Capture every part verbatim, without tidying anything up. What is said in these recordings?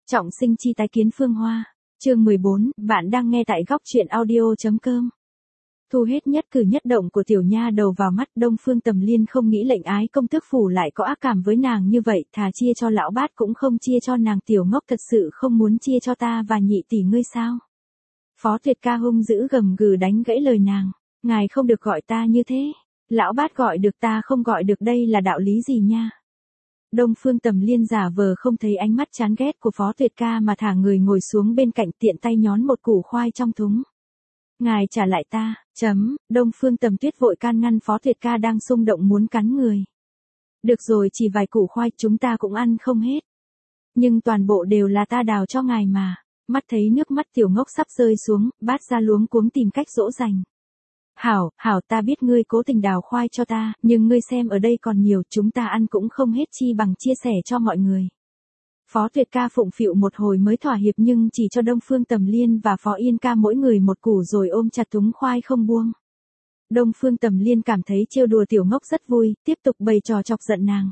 Trọng sinh chi tái kiến Phương Hoa. Chương mười bốn, bạn đang nghe tại góc truyện audio.com. Thu hết nhất cử nhất động của tiểu nha đầu vào mắt, Đông Phương Tầm Liên không nghĩ lệnh ái công tước phủ lại có ác cảm với nàng như vậy, thà chia cho lão bát cũng không chia cho nàng. Tiểu ngốc thật sự không muốn chia cho ta và nhị tỷ ngươi sao? Phó Tuyệt Ca hung dữ gầm gừ đánh gãy lời nàng. Ngài không được gọi ta như thế. Lão bát gọi được ta không gọi được, đây là đạo lý gì nha? Đông Phương Tầm Liên giả vờ không thấy ánh mắt chán ghét của Phó Tuyệt Ca mà thả người ngồi xuống bên cạnh, tiện tay nhón một củ khoai trong thúng. Ngài trả lại ta, chấm. Đông Phương Tầm Tuyết vội can ngăn Phó Tuyệt Ca đang xung động muốn cắn người. Được rồi, chỉ vài củ khoai chúng ta cũng ăn không hết. Nhưng toàn bộ đều là ta đào cho ngài mà. Mắt thấy nước mắt tiểu ngốc sắp rơi xuống, Bát Gia luống cuống tìm cách dỗ dành. Hảo, hảo, ta biết ngươi cố tình đào khoai cho ta, nhưng ngươi xem ở đây còn nhiều, chúng ta ăn cũng không hết, chi bằng chia sẻ cho mọi người. Phó Tuyệt Ca phụng phịu một hồi mới thỏa hiệp, nhưng chỉ cho Đông Phương Tầm Liên và Phó Yên Ca mỗi người một củ rồi ôm chặt thúng khoai không buông. Đông Phương Tầm Liên cảm thấy trêu đùa tiểu ngốc rất vui, tiếp tục bày trò chọc giận nàng.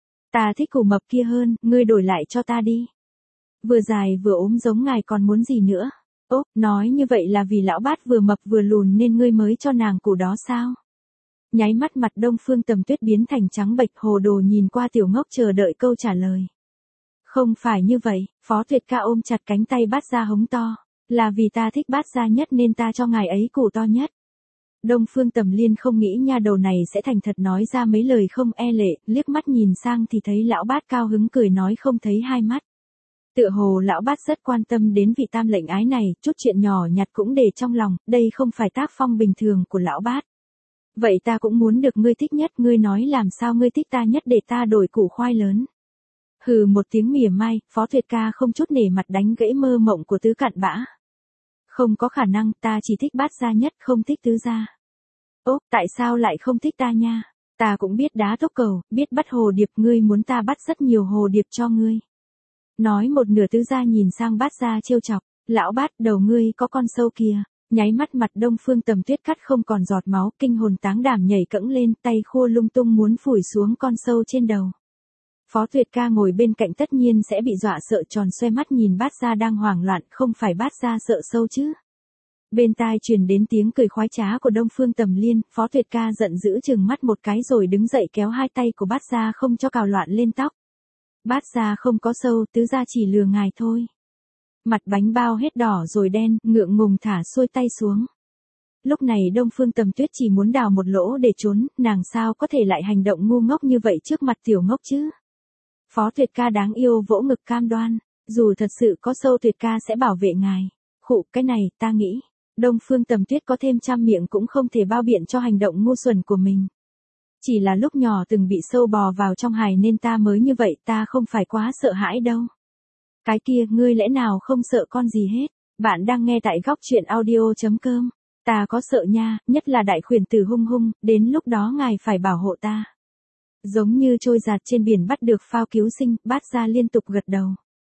Ta thích củ mập kia hơn, ngươi đổi lại cho ta đi. Vừa dài vừa ốm giống ngài còn muốn gì nữa? Ố, nói như vậy là vì lão bát vừa mập vừa lùn nên ngươi mới cho nàng củ đó sao? Nháy mắt mặt Đông Phương Tầm Tuyết biến thành trắng bệch, hồ đồ nhìn qua tiểu ngốc chờ đợi câu trả lời. Không phải như vậy, Phó Tuyệt Ca ôm chặt cánh tay Bát Gia hống to. Là vì ta thích Bát Gia nhất nên ta cho ngài ấy củ to nhất. Đông Phương Tầm Liên không nghĩ nha đầu này sẽ thành thật nói ra mấy lời không e lệ, liếc mắt nhìn sang thì thấy lão bát cao hứng cười nói không thấy hai mắt. Tựa hồ lão bát rất quan tâm đến vị tam lệnh ái này, chút chuyện nhỏ nhặt cũng để trong lòng, đây không phải tác phong bình thường của lão bát. Vậy ta cũng muốn được ngươi thích nhất, ngươi nói làm sao ngươi thích ta nhất để ta đổi củ khoai lớn. Hừ một tiếng mỉa mai, Phó Tuyệt Ca không chút nể mặt đánh gãy mơ mộng của Tứ Cặn Bã. Không có khả năng, ta chỉ thích Bát Gia nhất, không thích Tứ Gia. Ố, tại sao lại không thích ta nha? Ta cũng biết đá tốc cầu, biết bắt hồ điệp, ngươi muốn ta bắt rất nhiều hồ điệp cho ngươi. Nói một nửa Tứ Gia nhìn sang Bát Gia trêu chọc, lão bát, đầu ngươi có con sâu kìa. Nháy mắt mặt Đông Phương Tầm Tuyết cắt không còn giọt máu, kinh hồn táng đảm nhảy cẫng lên, tay khua lung tung muốn phủi xuống con sâu trên đầu. Phó Tuyệt Ca ngồi bên cạnh tất nhiên sẽ bị dọa sợ, tròn xoe mắt nhìn Bát Gia đang hoảng loạn, không phải Bát Gia sợ sâu chứ. Bên tai truyền đến tiếng cười khoái trá của Đông Phương Tầm Liên, Phó Tuyệt Ca giận dữ chừng mắt một cái rồi đứng dậy kéo hai tay của Bát Gia không cho cào loạn lên tóc. Bát Gia không có sâu, Tứ Gia chỉ lừa ngài thôi. Mặt bánh bao hết đỏ rồi đen, ngượng ngùng thả xuôi tay xuống. Lúc này Đông Phương Tầm Tuyết chỉ muốn đào một lỗ để trốn, nàng sao có thể lại hành động ngu ngốc như vậy trước mặt tiểu ngốc chứ? Phó Tuyệt Ca đáng yêu vỗ ngực cam đoan, dù thật sự có sâu Tuyệt Ca sẽ bảo vệ ngài. Khụ, cái này, ta nghĩ, Đông Phương Tầm Tuyết có thêm trăm miệng cũng không thể bao biện cho hành động ngu xuẩn của mình. Chỉ là lúc nhỏ từng bị sâu bò vào trong hài nên ta mới như vậy, ta không phải quá sợ hãi đâu. Cái kia, ngươi lẽ nào không sợ con gì hết? Bạn đang nghe tại góc truyện audio.com. Ta có sợ nha, nhất là đại khuyển tử hung hung, đến lúc đó ngài phải bảo hộ ta. Giống như trôi giạt trên biển bắt được phao cứu sinh, Bát Gia liên tục gật đầu.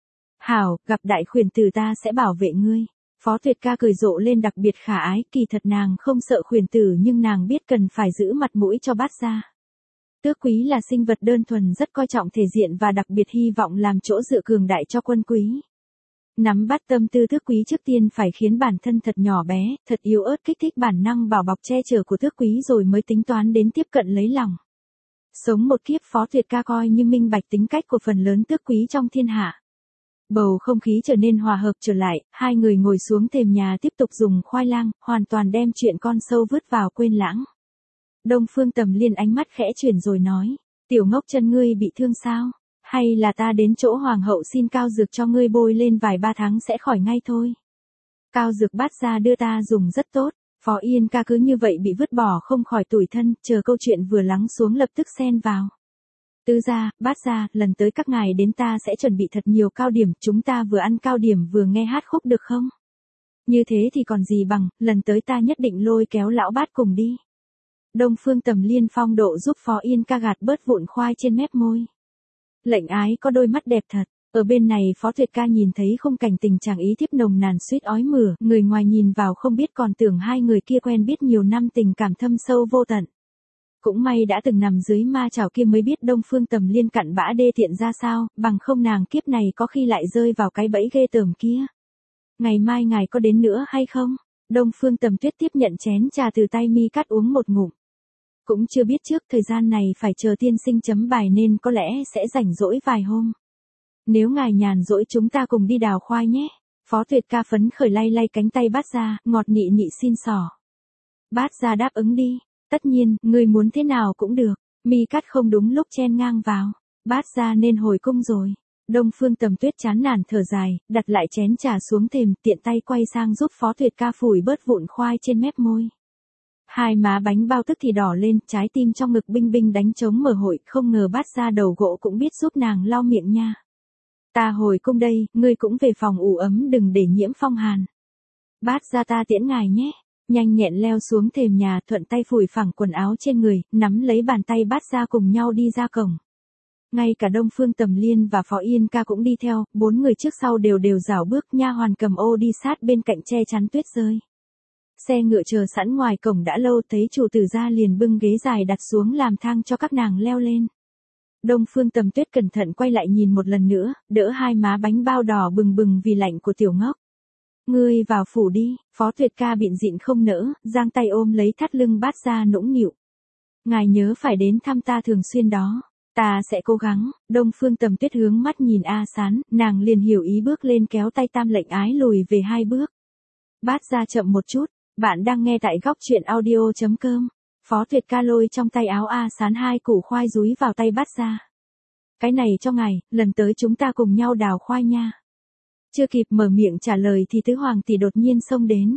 Hảo, gặp đại khuyển tử ta sẽ bảo vệ ngươi. Phó Tuyệt Ca cười rộ lên đặc biệt khả ái, kỳ thật nàng không sợ khuyển tử nhưng nàng biết cần phải giữ mặt mũi cho Bát Gia. Tước Quý là sinh vật đơn thuần rất coi trọng thể diện và đặc biệt hy vọng làm chỗ dựa cường đại cho quân quý. Nắm bắt tâm tư Tước Quý trước tiên phải khiến bản thân thật nhỏ bé, thật yếu ớt kích thích bản năng bảo bọc che chở của Tước Quý rồi mới tính toán đến tiếp cận lấy lòng. Sống một kiếp Phó Tuyệt Ca coi như minh bạch tính cách của phần lớn tước quý trong thiên hạ. Bầu không khí trở nên hòa hợp trở lại, hai người ngồi xuống thềm nhà tiếp tục dùng khoai lang, hoàn toàn đem chuyện con sâu vứt vào quên lãng. Đông Phương Tầm Liên ánh mắt khẽ chuyển rồi nói, tiểu ngốc chân ngươi bị thương sao? Hay là ta đến chỗ hoàng hậu xin cao dược cho ngươi bôi lên vài ba tháng sẽ khỏi ngay thôi. Cao dược Bát Gia đưa ta dùng rất tốt. Phó Yên Ca cứ như vậy bị vứt bỏ không khỏi tủi thân, chờ câu chuyện vừa lắng xuống lập tức xen vào. Tứ Gia, Bát Gia, lần tới các ngài đến ta sẽ chuẩn bị thật nhiều cao điểm, chúng ta vừa ăn cao điểm vừa nghe hát khúc được không? Như thế thì còn gì bằng, lần tới ta nhất định lôi kéo lão bát cùng đi. Đông Phương Tầm Liên phong độ giúp Phó Yên Ca gạt bớt vụn khoai trên mép môi. Lệnh ái có đôi mắt đẹp thật. Ở bên này Phó Tuyệt Ca nhìn thấy khung cảnh tình chàng ý thiếp nồng nàn suýt ói mửa, người ngoài nhìn vào không biết còn tưởng hai người kia quen biết nhiều năm tình cảm thâm sâu vô tận. Cũng may đã từng nằm dưới ma chảo kia mới biết Đông Phương Tầm Liên cặn bã đê tiện ra sao, bằng không nàng kiếp này có khi lại rơi vào cái bẫy ghê tởm kia. Ngày mai ngài có đến nữa hay không? Đông Phương Tầm Tuyết tiếp nhận chén trà từ tay Mi Cát uống một ngụm. Cũng chưa biết trước thời gian này phải chờ tiên sinh chấm bài nên có lẽ sẽ rảnh rỗi vài hôm. Nếu ngài nhàn rỗi chúng ta cùng đi đào khoai nhé. Phó Tuyệt Ca phấn khởi lay lay cánh tay Bát Gia, ngọt nị nị xin xỏ. Bát Gia đáp ứng đi. Tất nhiên, ngươi muốn thế nào cũng được. Mi Cát không đúng lúc chen ngang vào. Bát Gia nên hồi cung rồi. Đông Phương Tầm Tuyết chán nản thở dài, đặt lại chén trà xuống thềm, tiện tay quay sang giúp Phó Tuyệt Ca phủi bớt vụn khoai trên mép môi. Hai má bánh bao tức thì đỏ lên, trái tim trong ngực binh binh đánh trống mở hội, không ngờ Bát Gia đầu gỗ cũng biết giúp nàng lau miệng nha. Ta hồi cung đây, ngươi cũng về phòng ủ ấm đừng để nhiễm phong hàn. Bát Gia ta tiễn ngài nhé. Nhanh nhẹn leo xuống thềm nhà, thuận tay phủi phẳng quần áo trên người, nắm lấy bàn tay Bát Gia cùng nhau đi ra cổng. Ngay cả Đông Phương Tầm Liên và Phó Yên Ca cũng đi theo, bốn người trước sau đều đều rảo bước, nha hoàn cầm ô đi sát bên cạnh che chắn tuyết rơi. Xe ngựa chờ sẵn ngoài cổng đã lâu, thấy chủ tử ra liền bưng ghế dài đặt xuống làm thang cho các nàng leo lên. Đông Phương Tầm Tuyết cẩn thận quay lại nhìn một lần nữa, đỡ hai má bánh bao đỏ bừng bừng vì lạnh của tiểu ngốc. Ngươi vào phủ đi. Phó Tuyệt Ca bịn dịn không nỡ, giang tay ôm lấy thắt lưng Bát Gia nũng nịu. Ngài nhớ phải đến thăm ta thường xuyên đó. Ta sẽ cố gắng. Đông Phương Tầm Tuyết hướng mắt nhìn A Sán, nàng liền hiểu ý bước lên kéo tay Tam Lệnh Ái lùi về hai bước. Bát Gia chậm một chút. Bạn đang nghe tại góc truyện audio chấm com. Phó Tuyệt Ca lôi trong tay áo A Sán hai củ khoai dúi vào tay Bát Gia. Cái này cho ngài, lần tới chúng ta cùng nhau đào khoai nha. Chưa kịp mở miệng trả lời thì tứ hoàng tỷ đột nhiên xông đến.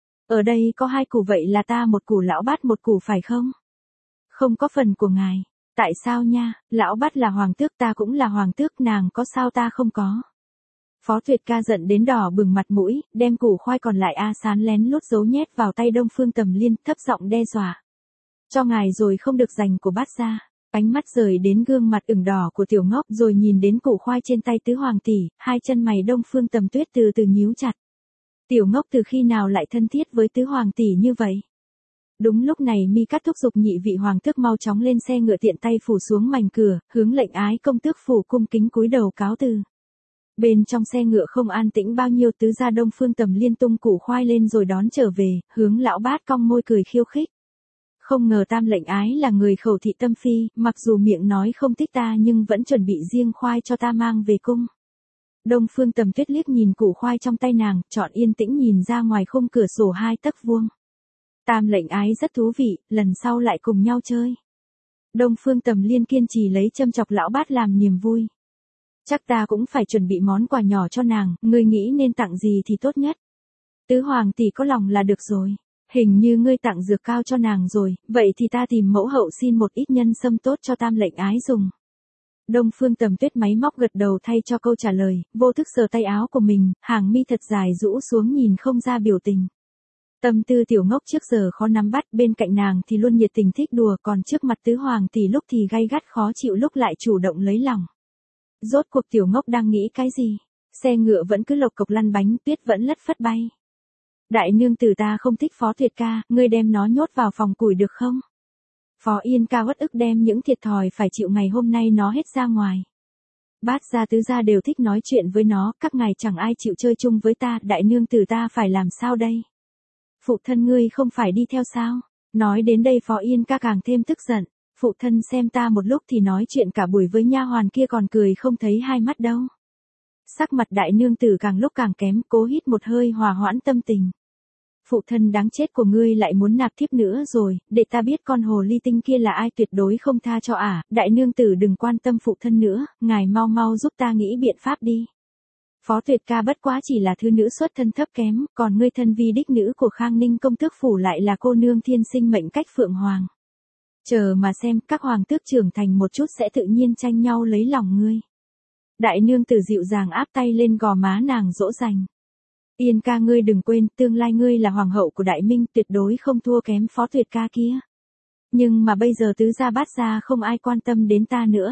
Ở đây có hai củ vậy là ta một củ lão Bát một củ phải không? Không có phần của ngài. Tại sao nha, lão Bát là hoàng tước ta cũng là hoàng tước nàng có sao ta không có. Phó Tuyệt Ca giận đến đỏ bừng mặt mũi, đem củ khoai còn lại A Sán lén lút giấu nhét vào tay Đông Phương Tầm Liên, thấp giọng đe dọa. Cho ngài rồi không được giành của Bát Gia. Ánh mắt rời đến gương mặt ửng đỏ của tiểu ngốc rồi nhìn đến củ khoai trên tay tứ hoàng tỷ, hai chân mày Đông Phương Tầm Tuyết từ từ nhíu chặt. Tiểu ngốc từ khi nào lại thân thiết với tứ hoàng tỷ như vậy? Đúng lúc này Mi Cát thúc giục nhị vị hoàng tước mau chóng lên xe ngựa tiện tay phủ xuống mành cửa, hướng Lệnh Ái công tước phủ cung kính cúi đầu cáo từ. Bên trong xe ngựa không an tĩnh bao nhiêu, tứ gia Đông Phương Tầm Liên tung củ khoai lên rồi đón trở về, hướng lão Bát cong môi cười khiêu khích. Không ngờ Tam Lệnh Ái là người khẩu thị tâm phi, mặc dù miệng nói không thích ta nhưng vẫn chuẩn bị riêng khoai cho ta mang về cung. Đông Phương Tầm Tuyết liếc nhìn củ khoai trong tay nàng, chọn yên tĩnh nhìn ra ngoài khung cửa sổ hai tấc vuông. Tam Lệnh Ái rất thú vị, lần sau lại cùng nhau chơi. Đông Phương Tầm Liên kiên trì lấy châm chọc lão Bát làm niềm vui. Chắc ta cũng phải chuẩn bị món quà nhỏ cho nàng, ngươi nghĩ nên tặng gì thì tốt nhất. Tứ hoàng tỷ có lòng là được rồi. Hình như ngươi tặng dược cao cho nàng rồi, vậy thì ta tìm mẫu hậu xin một ít nhân sâm tốt cho Tam Lệnh Ái dùng. Đông Phương Tầm Tuyết máy móc gật đầu thay cho câu trả lời, vô thức sờ tay áo của mình, hàng mi thật dài rũ xuống nhìn không ra biểu tình. Tâm tư tiểu ngốc trước giờ khó nắm bắt, bên cạnh nàng thì luôn nhiệt tình thích đùa, còn trước mặt tứ hoàng tỷ lúc thì gay gắt khó chịu lúc lại chủ động lấy lòng. Rốt cuộc tiểu ngốc đang nghĩ cái gì? Xe ngựa vẫn cứ lộc cộc lăn bánh, tuyết vẫn lất phất bay. Đại nương tử ta không thích Phó Tuyệt Ca, ngươi đem nó nhốt vào phòng củi được không? Phó Yên Ca uất ức đem những thiệt thòi phải chịu ngày hôm nay nó hết ra ngoài. Bát gia tứ gia đều thích nói chuyện với nó, các ngài chẳng ai chịu chơi chung với ta, đại nương tử ta phải làm sao đây? Phụ thân ngươi không phải đi theo sao? Nói đến đây Phó Yên Ca càng thêm tức giận. Phụ thân xem ta một lúc thì nói chuyện cả buổi với nha hoàn kia còn cười không thấy hai mắt đâu. Sắc mặt đại nương tử càng lúc càng kém, cố hít một hơi hòa hoãn tâm tình. Phụ thân đáng chết của ngươi lại muốn nạp thiếp nữa rồi, để ta biết con hồ ly tinh kia là ai, tuyệt đối không tha cho ả, đại nương tử đừng quan tâm phụ thân nữa, ngài mau mau giúp ta nghĩ biện pháp đi. Phó Tuyệt Ca bất quá chỉ là thứ nữ xuất thân thấp kém, còn ngươi thân vi đích nữ của Khang Ninh công tước phủ lại là cô nương thiên sinh mệnh cách phượng hoàng. Chờ mà xem, các hoàng tước trưởng thành một chút sẽ tự nhiên tranh nhau lấy lòng ngươi. Đại nương tử dịu dàng áp tay lên gò má nàng dỗ dành. Yên ca ngươi đừng quên, tương lai ngươi là hoàng hậu của Đại Minh, tuyệt đối không thua kém Phó Tuyệt Ca kia. Nhưng mà bây giờ tứ gia bát gia không ai quan tâm đến ta nữa.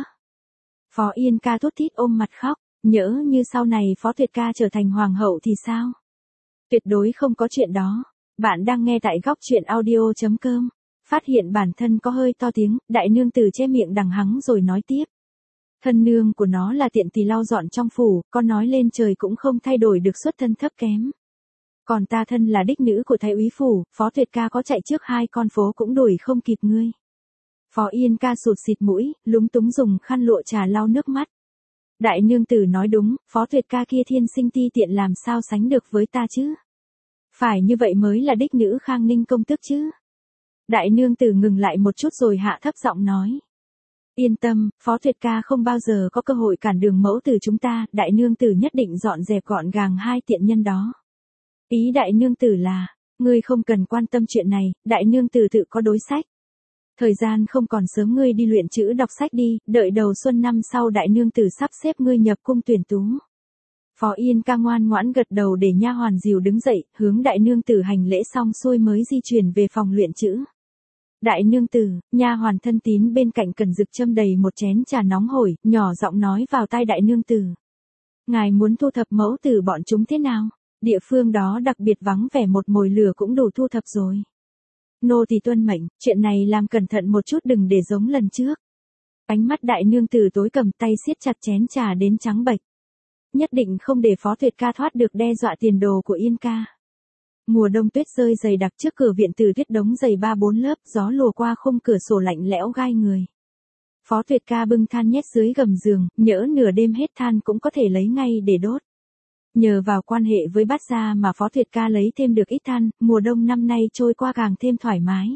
Phó Yên ca thút thít ôm mặt khóc, nhỡ như sau này Phó Tuyệt Ca trở thành hoàng hậu thì sao? Tuyệt đối không có chuyện đó. Bạn đang nghe tại góc truyện audio chấm com. Phát hiện bản thân có hơi to tiếng, đại nương tử che miệng đằng hắng rồi nói tiếp. Thân nương của nó là tiện tỳ lau dọn trong phủ, con nói lên trời cũng không thay đổi được xuất thân thấp kém. Còn ta thân là đích nữ của thái úy phủ, Phó Tuyệt ca có chạy trước hai con phố cũng đuổi không kịp ngươi. Phó Yên ca sụt xịt mũi, lúng túng dùng khăn lụa trà lau nước mắt. Đại nương tử nói đúng, Phó Tuyệt ca kia thiên sinh ti tiện làm sao sánh được với ta chứ? Phải như vậy mới là đích nữ Khang Ninh công tước chứ? Đại nương tử ngừng lại một chút rồi hạ thấp giọng nói. Yên tâm, Phó Tuyệt ca không bao giờ có cơ hội cản đường mẫu tử chúng ta, đại nương tử nhất định dọn dẹp gọn gàng hai tiện nhân đó. Ý đại nương tử là, ngươi không cần quan tâm chuyện này, đại nương tử tự có đối sách. Thời gian không còn sớm, ngươi đi luyện chữ đọc sách đi, đợi đầu xuân năm sau đại nương tử sắp xếp ngươi nhập cung tuyển tú. Phó Yên ca ngoan ngoãn gật đầu để nha hoàn dìu đứng dậy, hướng đại nương tử hành lễ xong xuôi mới di chuyển về phòng luyện chữ. Đại nương tử, nha hoàn thân tín bên cạnh cần dực châm đầy một chén trà nóng hổi, nhỏ giọng nói vào tai đại nương tử. Ngài muốn thu thập mẫu tử bọn chúng thế nào? Địa phương đó đặc biệt vắng vẻ, một mồi lửa cũng đủ thu thập rồi. Nô tỳ tuân mệnh, chuyện này làm cẩn thận một chút đừng để giống lần trước. Ánh mắt đại nương tử tối cầm tay siết chặt chén trà đến trắng bệch. Nhất định không để Phó Tuyệt ca thoát được đe dọa tiền đồ của Yên ca. Mùa đông tuyết rơi dày đặc, trước cửa viện từ tuyết đống dày ba bốn lớp, gió lùa qua khung cửa sổ lạnh lẽo gai người. Phó Tuyệt ca bưng than nhét dưới gầm giường, nhỡ nửa đêm hết than cũng có thể lấy ngay để đốt. Nhờ vào quan hệ với Bát gia mà Phó Tuyệt ca lấy thêm được ít than, mùa đông năm nay trôi qua càng thêm thoải mái.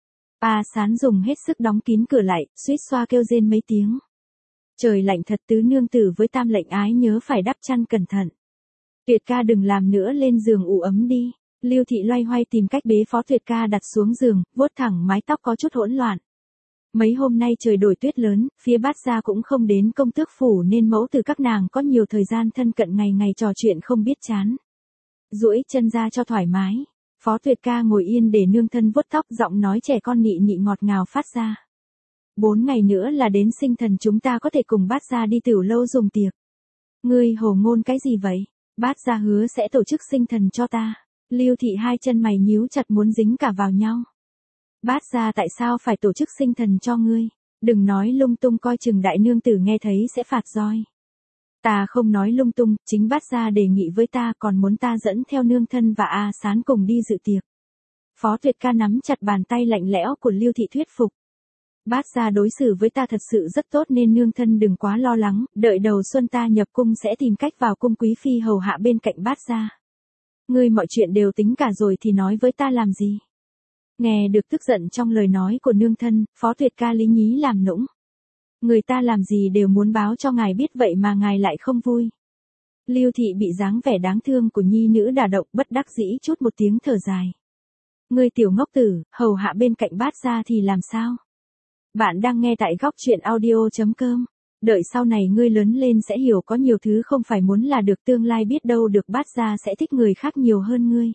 A Sán dùng hết sức đóng kín cửa lại, suýt xoa kêu rên mấy tiếng. Trời lạnh thật, tứ nương tử với tam lệnh ái nhớ phải đắp chăn cẩn thận. Tuyệt ca đừng làm nữa, lên giường ủ ấm đi. Lưu Thị loay hoay tìm cách bế Phó Tuyệt ca đặt xuống giường, vuốt thẳng mái tóc có chút hỗn loạn. Mấy hôm nay trời đổi tuyết lớn, phía Bát gia cũng không đến công tước phủ nên mẫu từ các nàng có nhiều thời gian thân cận, ngày ngày trò chuyện không biết chán. Duỗi chân ra cho thoải mái, Phó Tuyệt ca ngồi yên để nương thân vuốt tóc, giọng nói trẻ con nị nị ngọt ngào phát ra. Bốn ngày nữa là đến sinh thần, chúng ta có thể cùng Bát gia đi tửu lâu dùng tiệc. Ngươi hồ ngôn cái gì vậy? Bát gia hứa sẽ tổ chức sinh thần cho ta. Lưu Thị hai chân mày nhíu chặt muốn dính cả vào nhau. Bát gia tại sao phải tổ chức sinh thần cho ngươi? Đừng nói lung tung, coi chừng đại nương tử nghe thấy sẽ phạt roi. Ta không nói lung tung, chính Bát gia đề nghị với ta, còn muốn ta dẫn theo nương thân và A Sán cùng đi dự tiệc. Phó Tuyệt ca nắm chặt bàn tay lạnh lẽo của Lưu Thị thuyết phục. Bát gia đối xử với ta thật sự rất tốt nên nương thân đừng quá lo lắng, đợi đầu xuân ta nhập cung sẽ tìm cách vào cung quý phi hầu hạ bên cạnh Bát gia. Ngươi mọi chuyện đều tính cả rồi thì nói với ta làm gì? Nghe được tức giận trong lời nói của nương thân, Phó Tuyệt ca lý nhí làm nũng. Người ta làm gì đều muốn báo cho ngài biết, vậy mà ngài lại không vui. Lưu Thị bị dáng vẻ đáng thương của nhi nữ đả động, bất đắc dĩ chút một tiếng thở dài. Ngươi tiểu ngốc tử, hầu hạ bên cạnh Bát gia thì làm sao? Bạn đang nghe tại góc truyện audio chấm com. Đợi sau này ngươi lớn lên sẽ hiểu có nhiều thứ không phải muốn là được, tương lai biết đâu được Bát gia sẽ thích người khác nhiều hơn ngươi.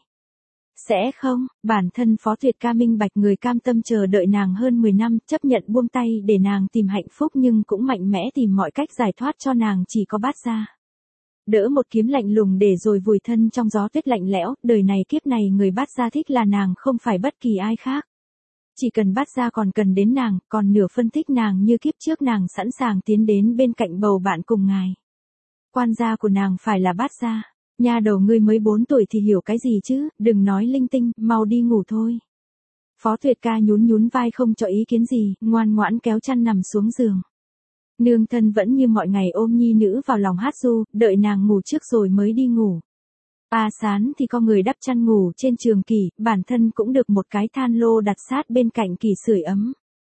Sẽ không, bản thân Phó Tuyệt ca minh bạch người cam tâm chờ đợi nàng hơn mười năm, chấp nhận buông tay để nàng tìm hạnh phúc nhưng cũng mạnh mẽ tìm mọi cách giải thoát cho nàng chỉ có Bát gia. Đỡ một kiếm lạnh lùng để rồi vùi thân trong gió tuyết lạnh lẽo, đời này kiếp này người Bát gia thích là nàng, không phải bất kỳ ai khác. Chỉ cần Bát gia còn cần đến nàng, còn nửa phân thích nàng như kiếp trước nàng sẵn sàng tiến đến bên cạnh bầu bạn cùng ngài. Quan gia của nàng phải là Bát gia. Nha đầu ngươi mới bốn tuổi thì hiểu cái gì chứ, đừng nói linh tinh, mau đi ngủ thôi. Phó Tuyệt ca nhún nhún vai không cho ý kiến gì, ngoan ngoãn kéo chăn nằm xuống giường. Nương thân vẫn như mọi ngày ôm nhi nữ vào lòng hát ru, đợi nàng ngủ trước rồi mới đi ngủ. A Sán thì có người đắp chăn ngủ trên trường kỷ, bản thân cũng được một cái than lô đặt sát bên cạnh kỷ sưởi ấm.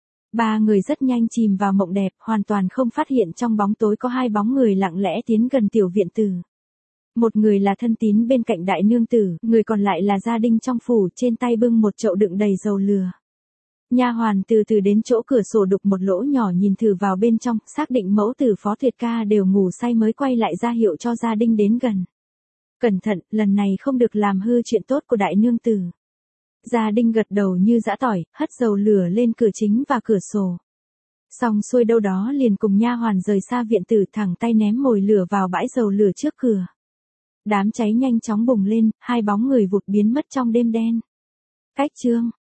Ba người rất nhanh chìm vào mộng đẹp, hoàn toàn không phát hiện trong bóng tối có hai bóng người lặng lẽ tiến gần tiểu viện tử. Một người là thân tín bên cạnh đại nương tử, người còn lại là gia đình trong phủ, trên tay bưng một chậu đựng đầy dầu lửa. Nha hoàn từ từ đến chỗ cửa sổ đục một lỗ nhỏ nhìn thử vào bên trong, xác định mẫu tử Phó Tuyệt ca đều ngủ say mới quay lại ra hiệu cho gia đình đến gần. Cẩn thận, lần này không được làm hư chuyện tốt của đại nương tử. Gia đình gật đầu như giã tỏi, hất dầu lửa lên cửa chính và cửa sổ. Xong xuôi đâu đó liền cùng nha hoàn rời xa viện tử, thẳng tay ném mồi lửa vào bãi dầu lửa trước cửa. Đám cháy nhanh chóng bùng lên, hai bóng người vụt biến mất trong đêm đen. Cách chương